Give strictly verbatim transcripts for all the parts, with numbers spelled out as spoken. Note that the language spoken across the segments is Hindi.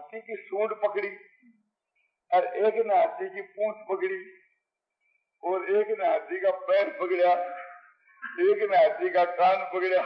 हाथी की सूंड पकड़ी और एक ने हाथी की पूंछ पकड़ी और एक ने हाथी का पैर पकड़ा, एक ने हाथी का कान पकड़ा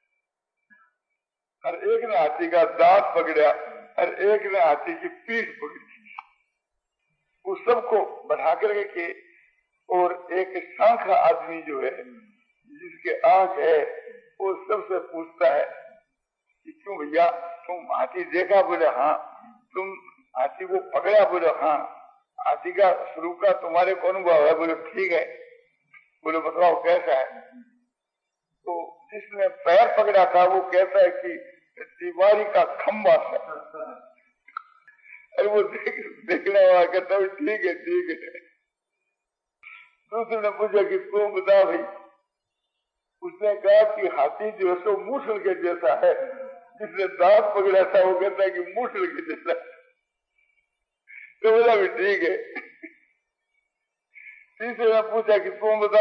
और एक ने हाथी का दांत पकड़ा और एक ने हाथी की पीठ पकड़ी। उस सबको बढ़ा कर के और एक सांख आदमी जो है जिसके आंख है वो सबसे पूछता है कि क्यों भैया तुम हाथी देखा? बोले हाँ। तुम हाथी को पकड़ा? बोले हाँ। हाथी का स्वरूप का तुम्हारे को अनुभव है? बोले ठीक है। बोले बताओ कैसा है? तो जिसने पैर पकड़ा था वो कहता है कि दीवारी का खंबा था। अरे वो देख, देखने वाला कहता है ठीक है ठीक है। दूसरे ने पूछा कि तुम बता भाई। उसने कहा कि हाथी जो है सो मूसल के जैसा है। जिसने दांत पकड़ा था वो कहता है कि मूसल के जैसा है। तो बोला भी ठीक है। तीसरे ने पूछा कि तुम बता।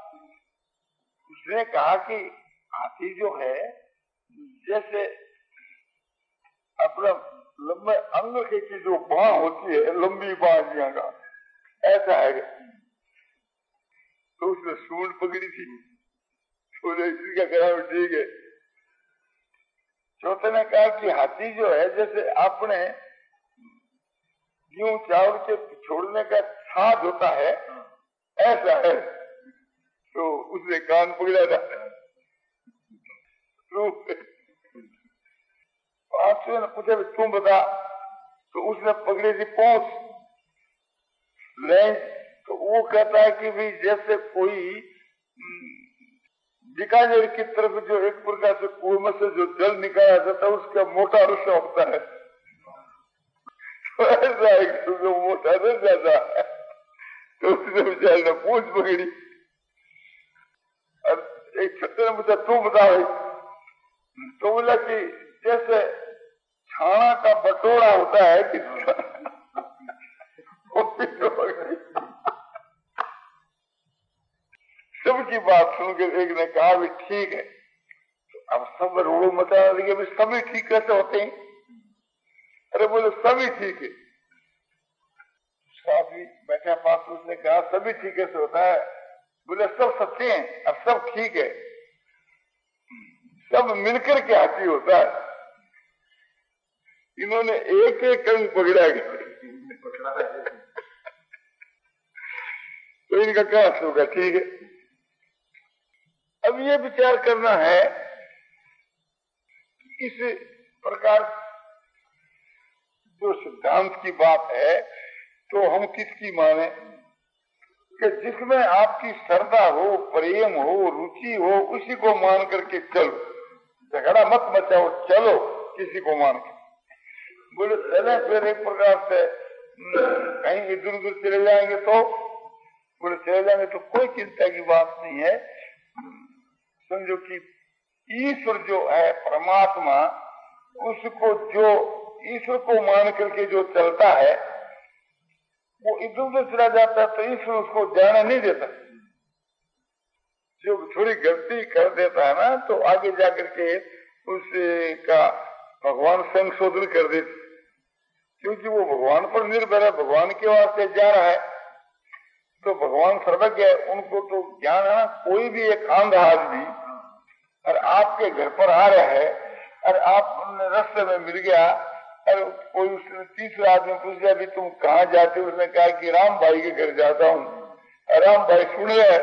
उसने कहा कि हाथी जो है जैसे अपना लंबे अंग की जो बाँ होती है, लंबी बाँ का, ऐसा है। तो उसने सूंड पकड़ी थी। तो इसका कहा ठीक है। चौथे ने कहा कि हाथी जो है जैसे आपने यूं चावल के छोड़ने का छाछ होता है ऐसा है। तो उसने कान पकड़ा था। तो पांचवें ने पूछा तुम बता। तो उसने पकड़ी थी पहुंच लेंस। तो वो कहता है कि भी जैसे कोई बीकानेर की तरफ जो एक प्रकार से कुएं में से जो जल निकाला जाता है उसका मोटा रस्सा होता है, तो ऐसा एक तो मोटा रस्सा था। तो उसने बेचारे ने पूंछ पकड़ी और एक छत्ते ने पूछा तू बता भाई। तो बोला कि जैसे छाना का बटोरा होता है किसका सबकी बात सुनकर एक ने कहा भी ठीक है। तो अब सब रोड़ो मचा लगे भी सभी ठीक कैसे होते हैं? अरे बोले सभी ठीक है। साथी बैठा पास उसने कहा सभी ठीक कैसे होता है? बोले सब सच्चे हैं अब सब ठीक है, सब मिलकर के हाथी होता है। इन्होंने एक एक अंग पकड़ा गया। तो इनका क्या होगा? ठीक है। अब ये विचार करना है इस प्रकार जो सिद्धांत की बात है तो हम किसकी माने कि जिसमें आपकी श्रद्धा हो, प्रेम हो, रुचि हो, उसी को मान करके चलो। झगड़ा मत मचाओ, चलो किसी को मान के। बोले चले फिर एक प्रकार से कहीं इधर उधर चले जाएंगे तो बोले चले जाएंगे तो कोई चिंता की बात नहीं है। समझो कि ईश्वर जो है परमात्मा, उसको जो ईश्वर को मान करके जो चलता है वो इधर उधर चला जाता है तो ईश्वर उसको जाने नहीं देता। जो थोड़ी गलती कर देता है ना तो आगे जाकर के उसका भगवान संशोधन कर देते, क्योंकि वो भगवान पर निर्भर है, भगवान के वास्ते जा रहा है। तो भगवान सर्वज्ञ है, उनको तो ज्ञान है ना। कोई भी एक अंधा आदमी और आपके घर पर आ रहा है और आप रास्ते में मिल गया और कोई उसने तीसरा आदमी पूछ लिया भी तुम कहाँ जाते हो? उसने कहा कि राम भाई के घर जाता हूँ। राम भाई सुन रहे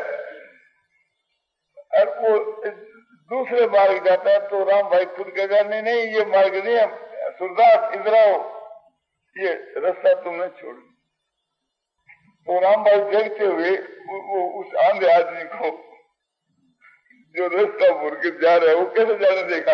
और वो दूसरे मार्ग जाता है तो राम भाई खुद कहेगा नहीं नहीं ये मार्ग नहीं है, सूरदास इधर आओ, ये रास्ता तुमने छोड़। तो राम भाई देखते हुए वो उस आंधे आदमी को जो रास्ता मुड़ के जा रहा है वो कैसे जाने देगा?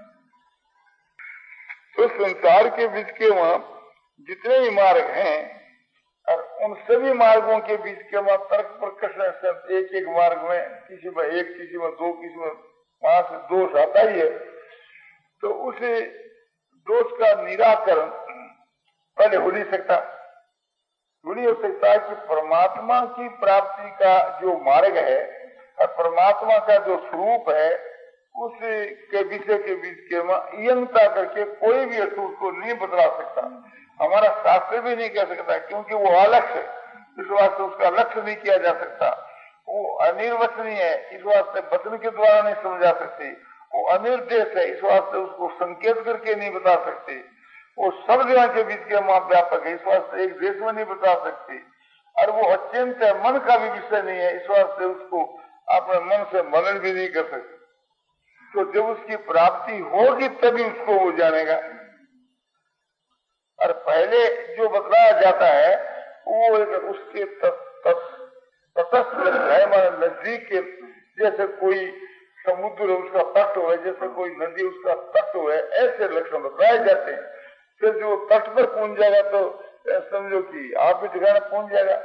तो संसार के बीच के वहां जितने भी मार्ग हैं और उन सभी मार्गों के बीच के वहां तर्क प्रकर्ष एक एक मार्ग में किसी में एक, किसी में दो, किसी में पांच दोष आता ही है। तो उस दोष का निराकरण पहले हो नहीं सकता। हो नहीं हो सकता कि परमात्मा की प्राप्ति का जो मार्ग है और परमात्मा का जो स्वरूप है उस के विषय के बीच के यंता करके कोई भी असूर को नहीं बतला सकता, हमारा शास्त्र भी नहीं कह सकता, क्योंकि वो अलक्ष्य है, इस वास्ते उसका लक्ष्य नहीं किया जा सकता। वो अनिर्वचनीय है, इस वास्ते वचन के द्वारा नहीं समझा सकते। वो अनिर्देश है, इस वास्ते उसको संकेत करके नहीं बता सकते। वो सब जगह के बीच के मां व्यापक है, इस वास्ते एक देश में नहीं बता सकते। और वो अत्यंत है, मन का भी विषय नहीं है, इस वास्ते उसको अपने मन से मनन भी नहीं कर सकते। तो जब उसकी प्राप्ति होगी तभी उसको वो जानेगा। और पहले जो बतलाया जाता है वो उसके तटस्थ है, नजदीक के, जैसे कोई समुद्र उसका तट हो, जैसे कोई नदी उसका तट हो, ऐसे लक्षण बताए जाते हैं। फिर जो तट पर पहुंच जाएगा तो समझो कि आप भी ठिकाना पहुंच जाएगा।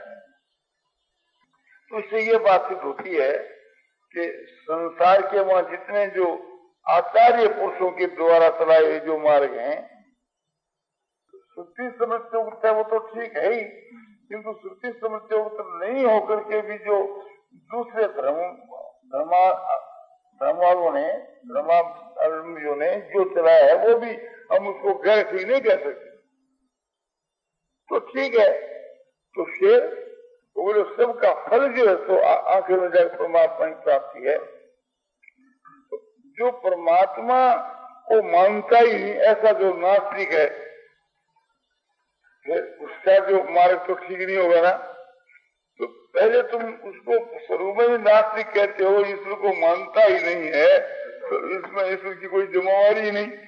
तो इससे ये बात सिद्ध होती है कि संसार के वहां जितने जो आचार्य पुरुषों के द्वारा चलाए हुए जो मार्ग हैं, श्रुति समझते उगता है वो तो ठीक है ही, किंतु श्रुति समझते उगता नहीं होकर के भी जो दूसरे धर्म धर्मा धर्मालों ने धर्मावलंबियों ने जो चलाया है वो भी हम उसको गैर ठीक नहीं कह सकते। तो ठीक है, तो फिर बोले सबका फल जो है तो आखिर में जाकर परमात्मा की प्राप्ति है। तो जो परमात्मा को मानता ही नहीं ऐसा जो नास्तिक है, उसका जो मार्ग तो ठीक नहीं होगा ना। तो पहले तुम उसको स्वरूप में नास्तिक कहते हो, ईश्वर को मानता ही नहीं है, तो इसमें ईश्वर की कोई जिम्मेवारी ही नहीं,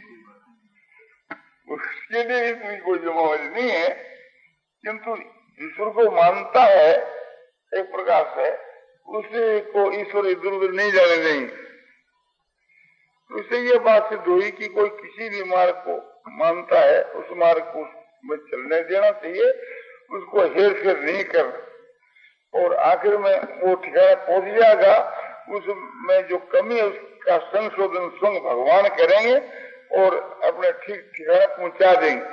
उसके लिए ईश्वर की कोई जिम्मेवारी नहीं है। किंतु ईश्वर को मानता है एक प्रकार से, उसे को ईश्वर इधर उधर नहीं जाने देंगे। तो इससे ये बात सिद्ध हुई कि कोई किसी भी मार्ग को मानता है उस मार्ग को में चलने देना चाहिए, उसको हेर फेर नहीं करना। और आखिर में वो ठिकाना पहुंच जाएगा, उसमें जो कमी है उसका संशोधन स्वयं भगवान करेंगे और अपने ठीक ठिकाना पहुंचा देंगे।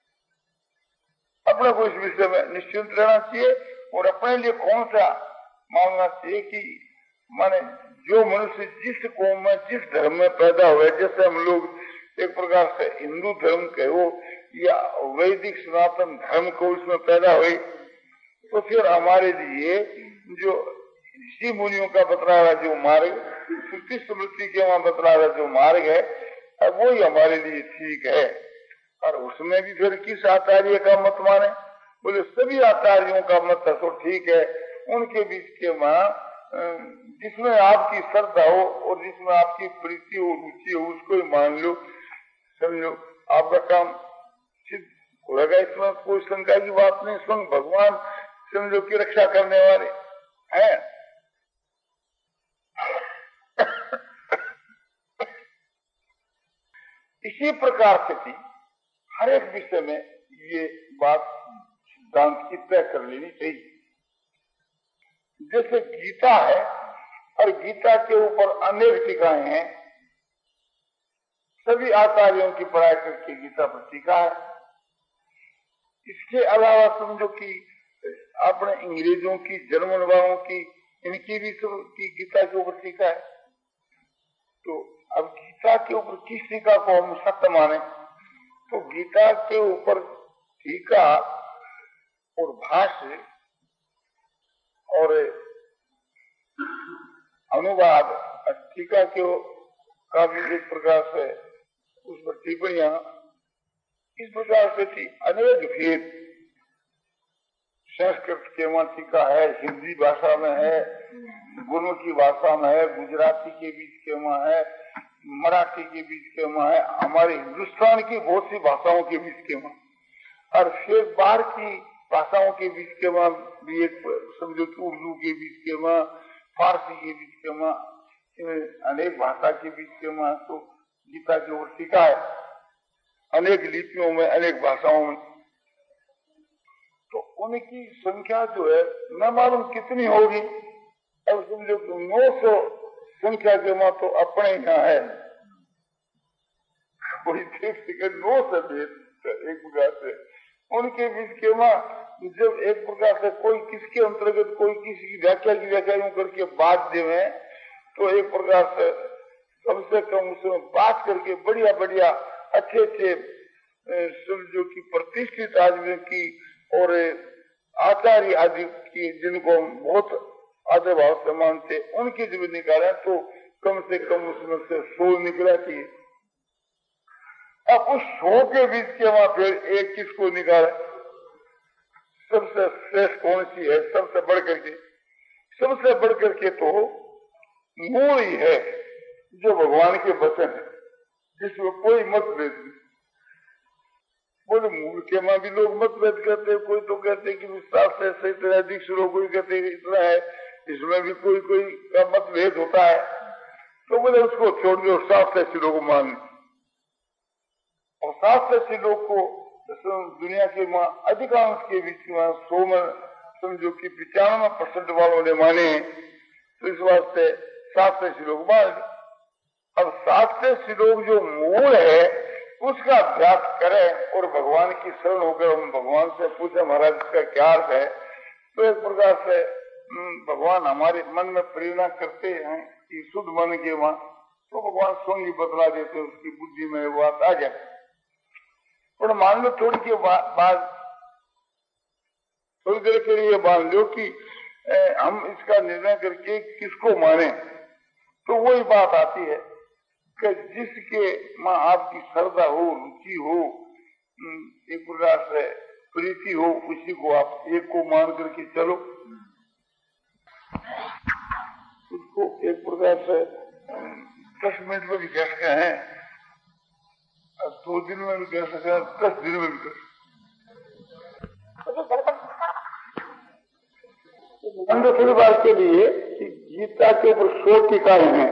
अपने को इस विषय में निश्चिंत रहना चाहिए और अपने लिए कौन सा मानना चाहिए कि माने जो मनुष्य जिस कौम में जिस धर्म में पैदा हुए, जैसे हम लोग एक प्रकार से हिंदू धर्म कहो या वैदिक सनातन धर्म को उसमें पैदा हुए, तो फिर हमारे लिए जो ऋषि मुनियों का बतला रहा जो मार्ग, श्रुति स्मृति के वहां बतला रहा जो मार्ग है, अब वो ही हमारे लिए ठीक है। और उसमें भी फिर किस आचार्य का मत माने? बोले सभी आचार्यों का मत है तो ठीक है, उनके बीच के वहां जिसमें आपकी श्रद्धा हो और जिसमें आपकी प्रीति हो, रुचि हो, उसको ही मान लो, समझो आपका काम सिद्ध हो रहेगा। इसमें कोई शंका की बात नहीं, स्वयं भगवान समझो की रक्षा करने वाले हैं। इसी प्रकार से थी हर एक विषय में ये बात सिद्धांत की तय कर लेनी चाहिए। जैसे गीता है और गीता के ऊपर अनेक टीकाएं हैं, सभी आचार्यों की पढ़ाई करके गीता पर टीका है। इसके अलावा समझो कि अपने अंग्रेजों की, जर्मन वालों की, इनकी भी की गीता के ऊपर टीका है। तो अब गीता के ऊपर किस टीका को हम सत्य माने? तो गीता के ऊपर टीका और भाष्य और अनुवाद, टीका के का भी एक प्रकार से उस पर टिप्पणियां इस प्रकार से थी। अनेक भेद संस्कृत के वहां टीका है, हिंदी भाषा में है, गुरमुखी भाषा में है, गुजराती के बीच के वहां है, मराठी के बीच के वहां है, हमारे हिंदुस्तान की बहुत सी भाषाओं के बीच के वहां, और फिर बाहर की भाषाओं के बीच के वहां भी एक समझो कि उर्दू के बीच के वहां, फारसी के बीच के वहां, अनेक भाषा के बीच के वहां तो गीता की ओर टीका है, अनेक लिपियों में, अनेक भाषाओं में। तो उनकी संख्या जो है न मालूम कितनी होगी। अब समझो कि नौ सौ संख्या के वहां तो अपने यहाँ है, कोई देख सके नौ सौ भेद एक प्रकार से उनके बीच के वहां जब एक प्रकार से कोई किसके अंतर्गत कोई किसी की व्याख्या की व्याख्या यूं करके बात देवे, तो एक प्रकार से कम से कम उसमें बात करके बढ़िया बढ़िया अच्छे अच्छे समझो की प्रतिष्ठित आदमियों की और आचार्य आदि की जिनको बहुत आदर भाव से मानते उनकी जब निकाला तो कम से कम उसमें से सौ निकला चाहिए। अब उस सौ के बीच के वहां फिर एक किसको निकाला, सबसे श्रेष्ठ कौन सी है, सबसे बढ़ करके सबसे बढ़ करके तो मूल ही है जो भगवान के वचन है जिसमें कोई मतभेद नहीं। बोले मूल के मां भी लोग मतभेद करते हैं, कोई तो कहते हैं कि सात से ऐसे इतना अधिक श्लोक, कोई कहते हैं इतना है, इसमें भी कोई कोई का मतभेद होता है। तो बोले उसको छोड़ दो, सात से श्लोक मान लो। और सात से श्लोक को दुनिया के मां अधिकांश के बीच में सौ में समझो कि पिचानवे परसेंट वालों ने माने, तो इस वास्ते सात से श्लोक मान ली। अब सात से श्लोक जो मूल है उसका अभ्यास करें और भगवान की शरण होकर हम भगवान से पूछे महाराज इसका क्या अर्थ है, तो एक प्रकार से भगवान हमारे मन में प्रेरणा करते हैं कि शुद्ध मन के वहां, तो भगवान स्वयं ही बतला देते, उसकी बुद्धि में वो बात आ जाए। और मान लो थोड़ी के बाद थोड़ी देर के लिए मान लो कि ए, हम इसका निर्णय करके किसको माने, तो वही बात आती है कि जिसके मां आपकी श्रद्धा हो, रुचि हो, एक प्रकार से प्रीति हो, उसी को आप एक को मान करके चलो। उसको एक प्रकार से दस मिनट में भी कह सके हैं, दो दिन में भी कह सके, दस दिन में भी कह सके। बात के लिए गीता के ऊपर सौ टीकाएं हैं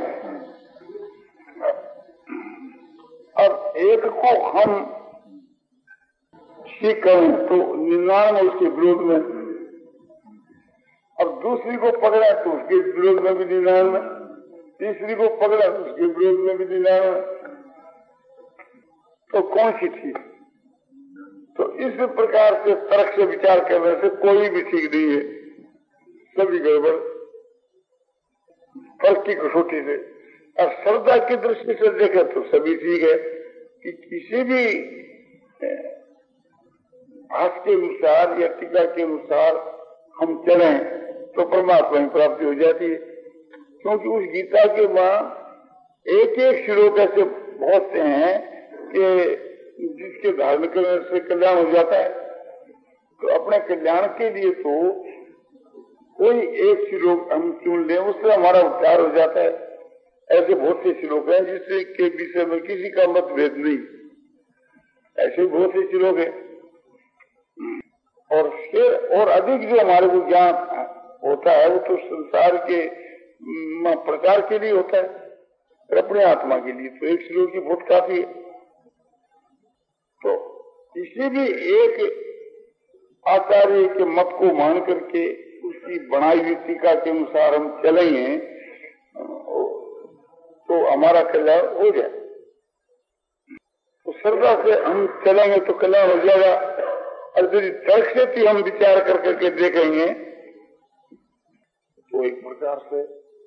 और एक को हम ठीक करें तो निन्यानवे उसके विरोध में, और दूसरी को पकड़ा तो उसके विरोध में भी निन्यानवे, तीसरी को पकड़ा तो उसके विरोध में भी निन्यानवे, तो कौन सी ठीक? तो इस प्रकार से तर्क से विचार करने से कोई भी ठीक नहीं है, सभी गड़बड़ फर्क की कसौटी से। और श्रद्धा की दृष्टि से देखें तो सभी ठीक है कि किसी भी भाष के अनुसार या टीका के अनुसार हम चलें तो परमात्मा की प्राप्ति हो जाती है। क्योंकि उस गीता के मां एक एक श्लोक ऐसे बहुत से हैं कि जिसके धारण करने से कल्याण हो जाता है। तो अपने कल्याण के लिए तो कोई एक श्लोक हम चुन लें, उससे हमारा उद्धार हो जाता है। ऐसे बहुत से श्लोक हैं जिससे के विषय में किसी का मतभेद नहीं, ऐसे बहुत से श्लोक हैं। और फिर और अधिक जो हमारे को ज्ञान होता है वो तो संसार के प्रचार के लिए होता है, और अपने आत्मा के लिए तो एक श्लोक की बहुत काफी है। तो किसी भी एक आचार्य के मत को मान करके उसकी बनाई हुई टीका के अनुसार हम चलेंगे तो हमारा कल्याण हो जाए। तो श्रद्धा से हम चलेंगे तो कल्याण हो जाएगा। और यदि तर्क से भी हम विचार कर करके देखेंगे तो एक प्रकार से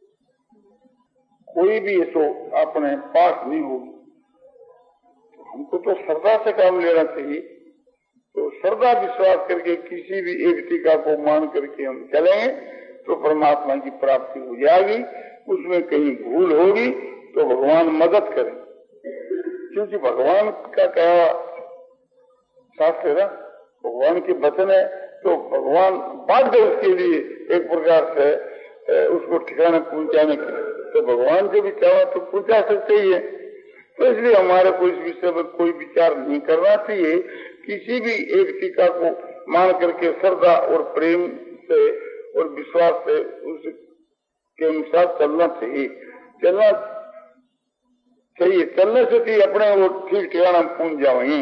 कोई भी तो अपने पास नहीं होगी। तो हमको तो श्रद्धा से काम लेना चाहिए। तो श्रद्धा विश्वास करके किसी भी एक टीका को मान करके हम चलेंगे तो परमात्मा की प्राप्ति हो जाएगी। उसमें कहीं भूल होगी तो भगवान मदद करें, क्योंकि भगवान का कहा शास्त्र है ना, भगवान के वचन है, तो भगवान बाध्य उसके लिए एक प्रकार से उसको ठिकाना पहुंचाने के लिए। तो भगवान के भी चाहा तो पहुंचा सकते ही है। तो इसलिए हमारे को इस विषय में कोई विचार नहीं करना चाहिए। किसी भी एक टीका को मान करके श्रद्धा और प्रेम से और विश्वास से उसके अनुसार चलना चाहिए। चलना चाहिए चलने से भी अपने वो ठीक ठिकाना पहुंच जाएंगे।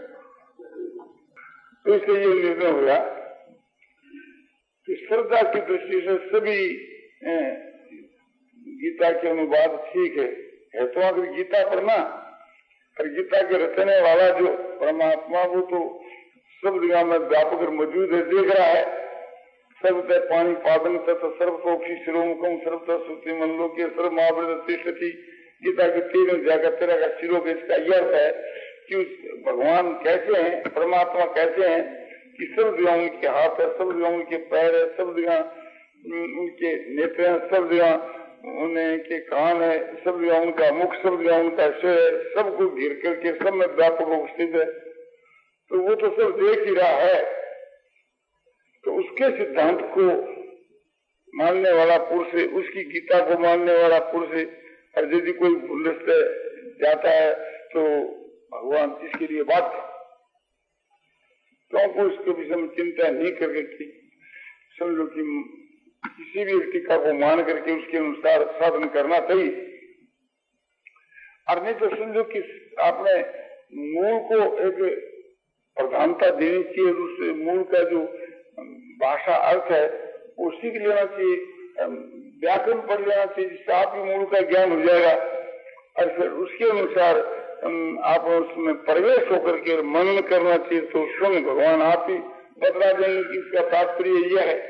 तो इसलिए ये निर्णय हुआ कि श्रद्धा की दृष्टि से सभी गीता के अनुवाद ठीक है है तो अगर गीता पर ना, और गीता के रचने वाला जो परमात्मा वो तो सब जगह में व्यापक मौजूद है, देख रहा है। सर्वतः पानी पादन तथा सर्वतोक्षी शिरोमुखम सर्वतः श्रुति मनलोके सर्व महावृत तिष्ठति गीता के तीन अध्याय का तेरह का श्लोक इसका यह अर्थ है कि भगवान कैसे हैं, परमात्मा कैसे हैं कि सब जगह उनके हाथ है, सब जगह उनके पैर है, सब जगह उनके नेत्र हैं, सब जगह उनके कान है, सब जगह उनका मुख, सब जगह उनका सिर है, सबको घेर करके सब में व्यापक उपस्थित है। तो वो तो सब देख ही रहा है। तो उसके सिद्धांत को मानने वाला पुरुष, उसकी गीता को मानने वाला पुरुष, और यदि कोई भूल से जाता है तो भगवान इसके लिए बात है। तो हमको उसके विषय में चिंता नहीं करके समझो कि किसी भी टीका को मान करके उसके अनुसार साधन करना चाहिए। और नहीं तो समझो कि आपने मूल को एक प्रधानता देनी चाहिए, उससे मूल का जो भाषा अर्थ है वो सीख लेना चाहिए, व्याकरण पढ़ लेना चाहिए, जिससे आप ही मूल का ज्ञान हो जाएगा। और फिर उसके अनुसार आप उसमें प्रवेश होकर के मनन करना चाहिए, तो स्वयं भगवान आप ही बतला देंगे कि इसका तात्पर्य यह है।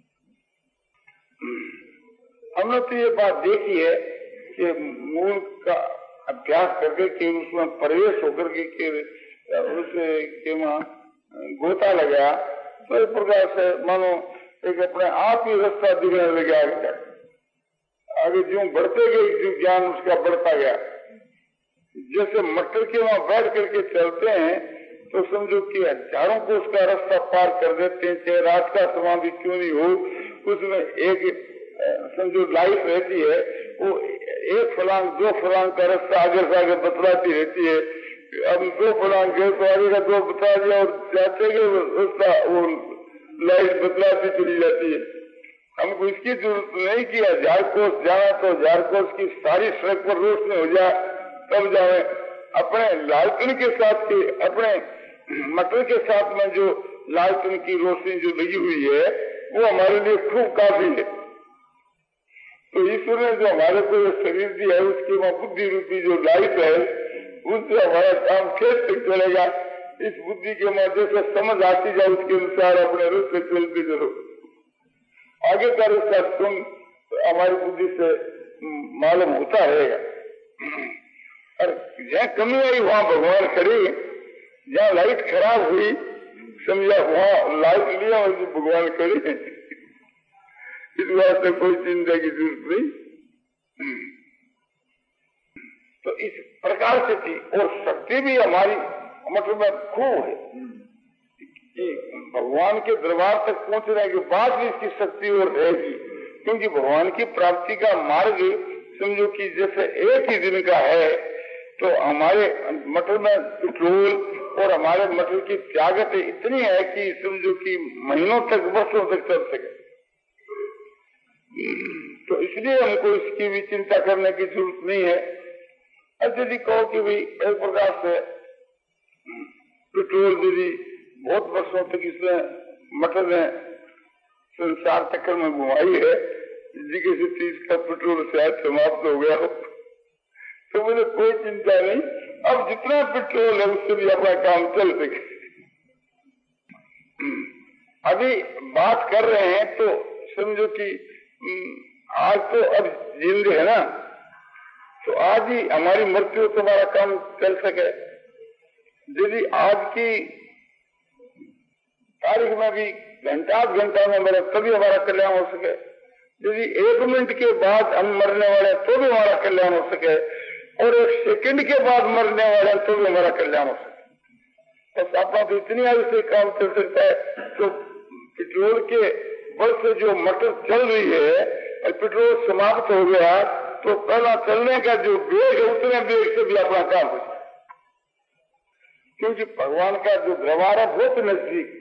हमने तो ये बात देखी है कि मूल का अभ्यास करके के उसमें प्रवेश होकर के, के उसे के वहाँ गोता लगा, तो इस प्रकार से मानो एक अपने आप ही रास्ता दिखने लगे आगे आगे जो बढ़ते गए, जो ज्ञान उसका बढ़ता गया। जैसे मटर के वहाँ बैठ करके चलते हैं तो समझो कि हजारों को उसका रास्ता पार कर देते हैं, चाहे रात का समय भी क्यों नहीं हो, उसमें एक समझो लाइफ रहती है, वो एक फलांग दो फलांग का रास्ता आगे से आगे बतलाती रहती है। अब दो फलांग गए तो आगे का दो बता दिया और जाते गए रास्ता वो लाइट बतलाती चली जाती है। हमको इसकी जरूरत नहीं कि हजार कोस जाना तो हजार कोस की सारी सड़क पर रोशनी हो जाए तब जाए। अपने लालटेन के साथ के अपने मटर के साथ में जो लालटेन की रोशनी जो लगी हुई है वो हमारे लिए खूब काफी है। तो ईश्वर ने जो हमारे को शरीर दिया है उसकी वहाँ बुद्धि रूपी जो लाइट है उससे हमारा काम खेत तक चलेगा। इस बुद्धि के मध्य से समझ आती जाए, उसके अनुसार अपने रूप से चलते चलो। आगे का रास्ता तुम हमारी बुद्धि से मालूम होता रहेगा। और जहाँ कमी आई वहाँ भगवान खड़े, जहाँ लाइट खराब हुई समझा वहाँ लाइट लिया और भगवान खड़े। इस बात से कोई चिंता की जरूरत नहीं। तो इस प्रकार से थी, और शक्ति भी हमारी मतलब में खूब है कि भगवान के दरबार तक पहुंचने के बाद भी इसकी शक्ति और रहेगी, क्योंकि भगवान की प्राप्ति का मार्ग समझो कि जैसे एक ही दिन का है, तो हमारे मटर में पेट्रोल और हमारे मटर की त्यागत इतनी है कि समझो कि महीनों तक वर्षों तक चल सके। तो इसलिए हमको इसकी भी चिंता करने की जरूरत नहीं है। अब यदि कहो कि भाई एक प्रकार से पेट्रोल यदि बहुत वर्षों तक इसमें मटर ने संसार चक्कर में घुमाई है, यदि किसी चीज का पेट्रोल शायद समाप्त हो गया हो तो मुझे कोई चिंता नहीं। अब जितना पेट्रोल है उससे भी अपना काम चल सके। अभी बात कर रहे हैं तो समझो कि आज तो अब जिंदगी है ना, तो आज ही हमारी मृत्यु तो हमारा काम चल सके। यदि आज की तारीख में भी घंटा घंटा में मरे तभी हमारा कल्याण हो सके, यदि एक मिनट के बाद हम मरने वाले तो भी हमारा कल्याण हो सके, और एक सेकंड के बाद मरने वाले तो भी हमारा कल्याण हो सके। बस अपना तो इतनी आयु से काम चल सकता है। तो पेट्रोल के बल से जो मोटर चल रही है और पेट्रोल समाप्त हो गया तो पहला चलने का जो वेग है उतने वेग से भी अपना काम हो सकता, क्योंकि भगवान का जो दरबार है बहुत नजदीक।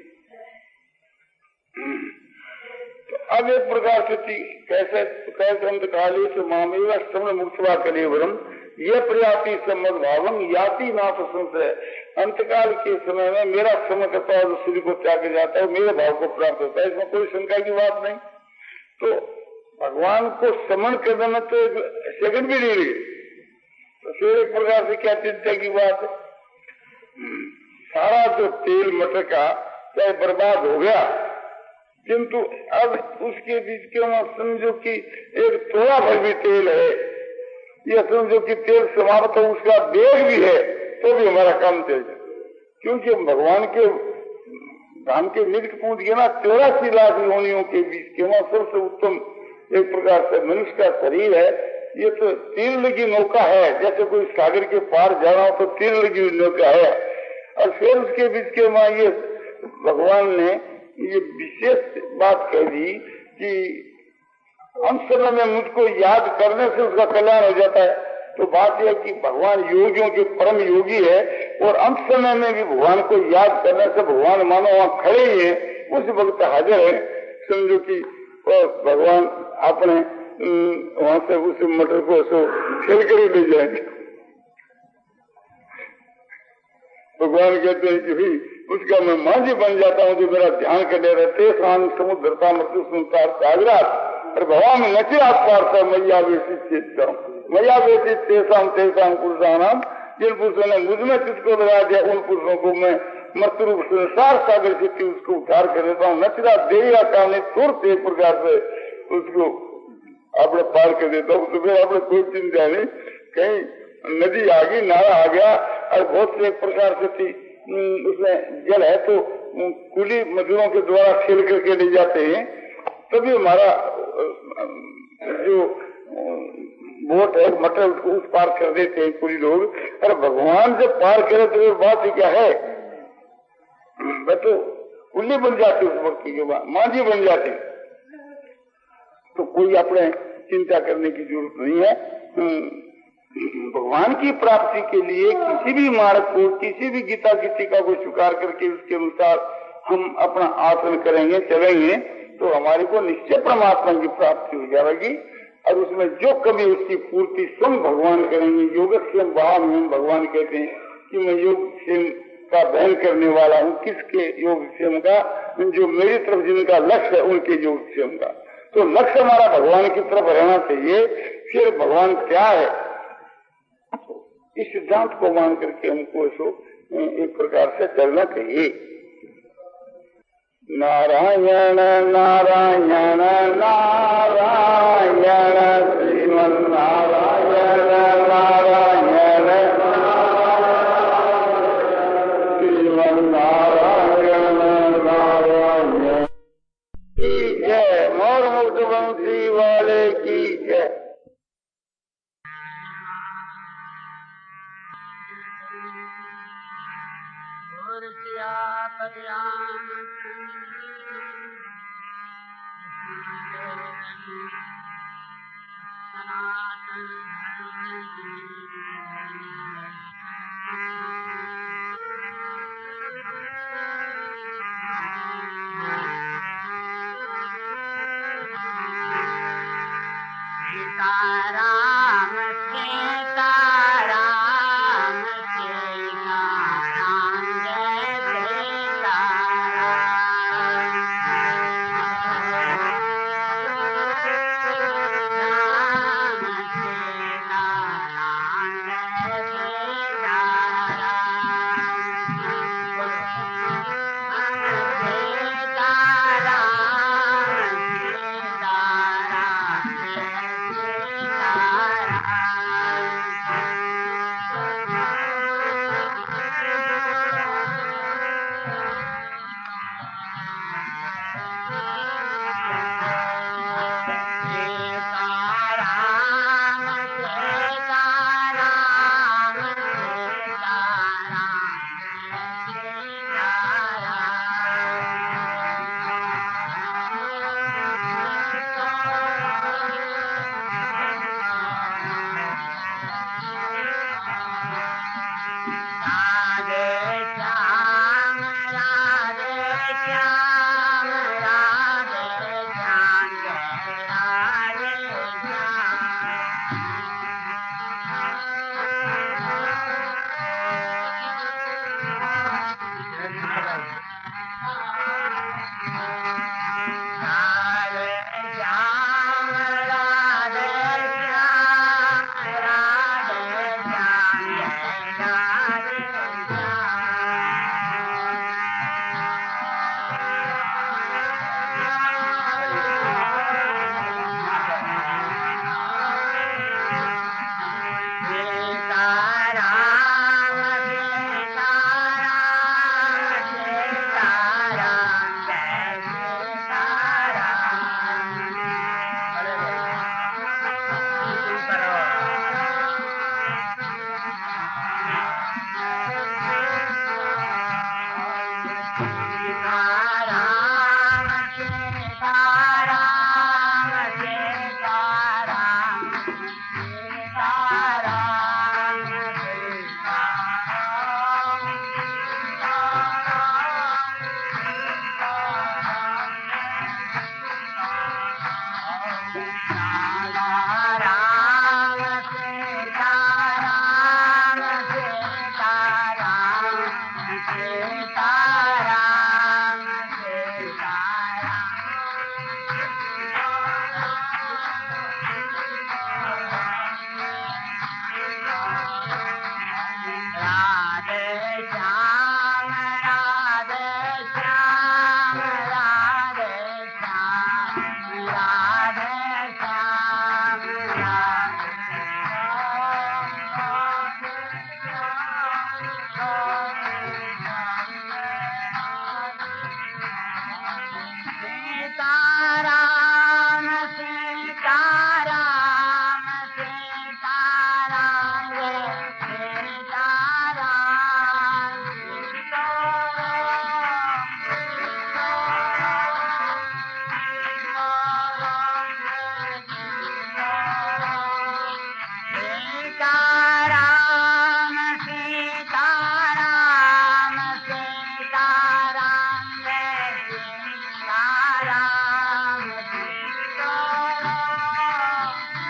तो अब एक प्रकार से कैसे कैसे अंतकाली से मामेवा समय मुक्तवा कलेवरम ये प्रयाति सम्मत भावम याति नाथ संशय। अंतकाल के समय में मेरा समय करता है, शरीर को त्याग जाता है, मेरे भाव को प्राप्त होता है, इसमें कोई शंका की बात नहीं। तो भगवान को समन करने में तो एक सेकंड भी नहीं लगे, तो फिर एक प्रकार से क्या चिंता की बात है। सारा जो तेल मटर का चाहे बर्बाद हो गया, किंतु अब उसके बीच के वहां समझो कि एक थोड़ा भर भी तेल है, ये समझो कि तेल समाप्त हो, उसका वेग भी है तो भी हमारा काम चल जाए, क्योंकि भगवान के धाम के निकट पहुंच गए ना, चौरासी लाख योनियों के बीच के वहां सबसे उत्तम एक प्रकार से मनुष्य का शरीर है। ये तो तीर लगी नौका है, जैसे कोई सागर के पार जाना हो तो तीर लगी हुई नौका है। और फिर उसके बीच के वहां ये भगवान ने ये विशेष बात कह दी कि अंत समय में मुझको याद करने से उसका कल्याण हो जाता है। तो बात यह कि भगवान योगियों के परम योगी है, और अंत समय में भी भगवान को याद करने से भगवान मानो वहां खड़े ही है, उस वक्त हाजिर है। समझो कि भगवान अपने वहां से उस मटर को सो खेल कर ही ले जाएंगे। भगवान कहते हैं कि भाई उसका मैं मांझी बन जाता हूँ, जो मेरा ध्यान करने रहते समुद्रता मृत्यु संसार सागरात और भगवान में नचे आत्मार्थ मैया वेशित चेतता हूँ, मैया वेशित तेसाम तेसाम पुरुषानाम, जिन पुरुषों ने मुझ में तुझको लगा दिया उन पुरुषों को मैं मृत्यु रूप संसार सागर से उसको उद्धार कर देता हूँ। नचरा देगा काम तुरंत एक प्रकार से उसको अपने पार कर देता हूँ। तो फिर अपने कोई चिंता नहीं, कहीं नदी आ गई, नाला आ गया और बहुत से एक प्रकार से थी उसमें जल है तो कुली मजदूरों के द्वारा खेल करके ले जाते हैं, तभी हमारा जो बोट है मटर उसको उस पार कर देते हैं कुली लोग। अरे भगवान जब पार करे तो बात ही क्या है, मैं तो कुली बन जाती उस वक्त के बाद, मांझी बन जाती। तो कोई अपने चिंता करने की जरूरत नहीं है। भगवान की प्राप्ति के लिए किसी भी मार्ग को, किसी भी गीता की टीका को स्वीकार करके उसके अनुसार हम अपना आचरण करेंगे, चलेंगे, तो हमारे को निश्चय परमात्मा की प्राप्ति हो जाएगी। और उसमें जो कभी उसकी पूर्ति स्वयं भगवान करेंगे। योगक्षेम वहां भगवान कहते हैं कि मैं योगक्षेम का बहन करने वाला हूँ। किसके योगक्षेम का? जो मेरी तरफ जिनका लक्ष्य है उनके योगक्षेम का। तो लक्ष्य हमारा भगवान की तरफ रहना चाहिए। फिर भगवान क्या है इस सिद्धांत को मान करके हमको इसको एक प्रकार से चलना चाहिए। नारायण नारायण नारायण श्रीमन नारायण नारायण श्रीमन नारायण नारायण की जय। मोर मुक्त बंसी वाले की जय। सनातन